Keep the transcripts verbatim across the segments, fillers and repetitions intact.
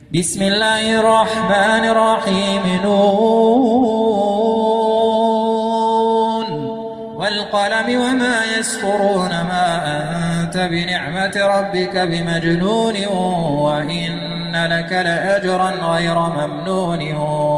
بسم الله الرحمن الرحيم. نون والقلم وما يسطرون ما أنت بنعمة ربك بمجنون وإن لك لأجرا غير ممنون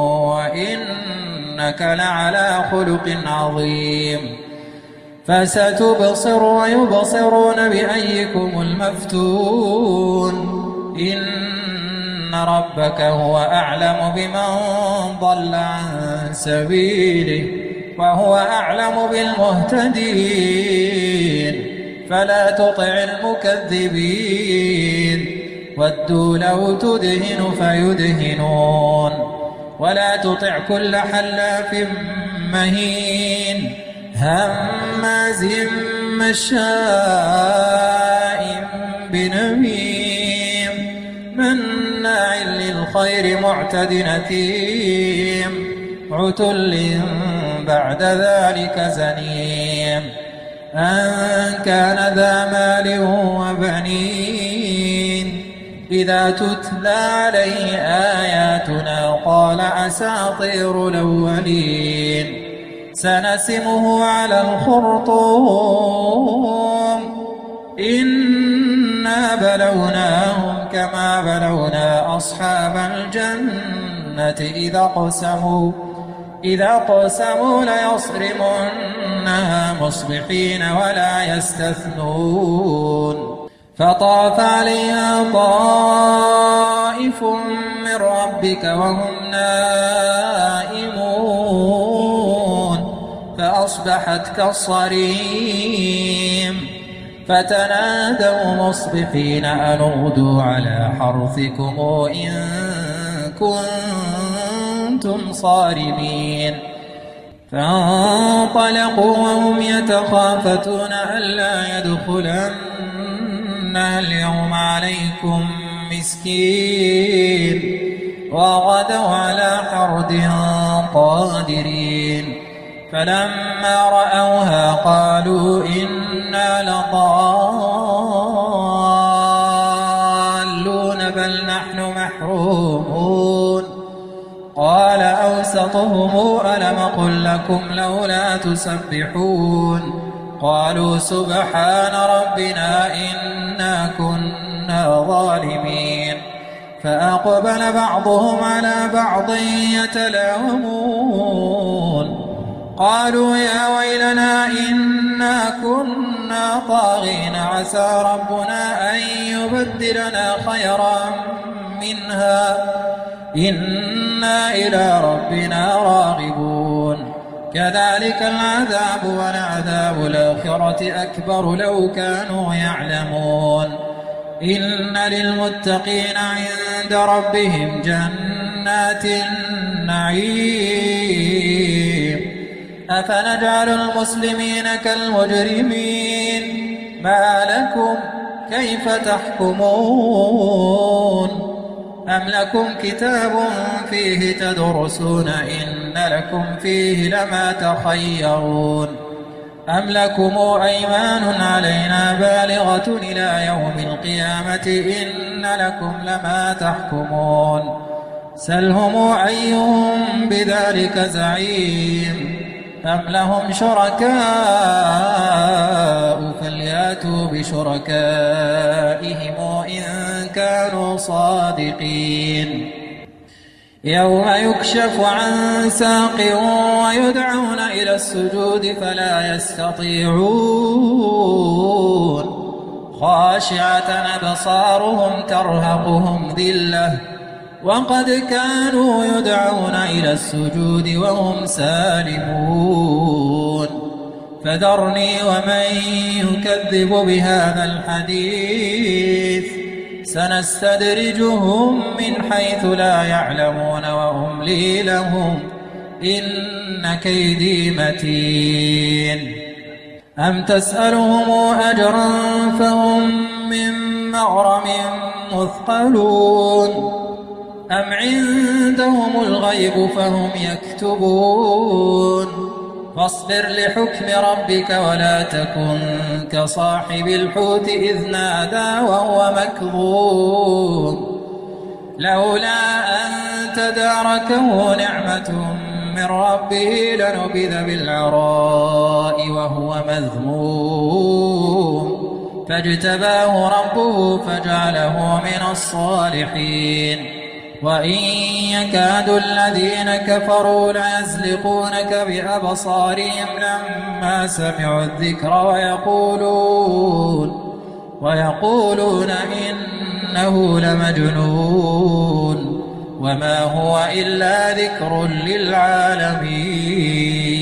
وإنك لعلى خلق عظيم. فستبصر ويبصرون بأيكم المفتون. إن ربك هو أعلم بمن ضل عن سبيله وهو أعلم بالمهتدين. فلا تطع المكذبين ودوا لو تدهن فيدهنون ولا تطع كل حلاف مهين هماز مشاء بنميم مناع للخير معتد أثيم عتل بعد ذلك زنيم أن كان ذا مال وبنين إذا تتلى عليه آياتنا قال أساطير الأولين سنسمه على الخرطوم إنا بلوناهم كما بلونا أصحاب الجنة إذا قسموا إذا قسموا ليصرمنها مصبحين ولا يستثنون. فطاف عليها طائف من ربك وهم نائمون فأصبحت كالصريم فتنادوا مصبحين أن اغدوا على حرثكم إن كنتم صارمين. فانطلقوا وهم يتخافتون ألا يدخلنها اليوم عليكم مسكين وغدوا على حرد قادرين. فلما رأوها قالوا إنا لضالون بل نحن محرومون. قال أوسطهم ألم قل لكم لولا تسبحون قالوا سبحان ربنا إنا كنا ظالمين. فأقبل بعضهم على بعض يتلاومون قالوا يا ويلنا إنا كنا طاغين عسى ربنا أن يبدلنا خيرا منها إنا إلى ربنا راغبون. كذلك العذاب ولعذاب الآخرة أكبر لو كانوا يعلمون. إن للمتقين عند ربهم جنات النعيم. أفنجعل المسلمين كالمجرمين ما لكم كيف تحكمون أم لكم كتاب فيه تدرسون إن لكم فيه لما تخيرون أم لكم أيمان علينا بالغة إلى يوم القيامة إن لكم لما تحكمون. سلهم أيهم بذلك زعيم أم لهم شركاء فلياتوا بشركائهم إن كانوا صادقين. يوم يكشف عن ساق ويدعون إلى السجود فلا يستطيعون خاشعة أبصارهم ترهقهم ذلة وقد كانوا يدعون إلى السجود وهم سالمون. فذرني ومن يكذب بهذا الحديث سنستدرجهم من حيث لا يعلمون وأملي لهم إن كيدي متين. أم تسألهم أجرا فهم من مغرم مثقلون أم عندهم الغيب فهم يكتبون. فاصبر لحكم ربك ولا تكن كصاحب الحوت إذ نادى وهو مكظوم لولا أن تداركه نعمة من ربه لنبذ بالعراء وهو مذموم فاجتباه ربه فجعله من الصالحين وإن يكاد الذين كفروا ليزلقونك بأبصارهم لما سمعوا الذكر ويقولون ويقولون إنه لمجنون وما هو إلا ذكر للعالمين.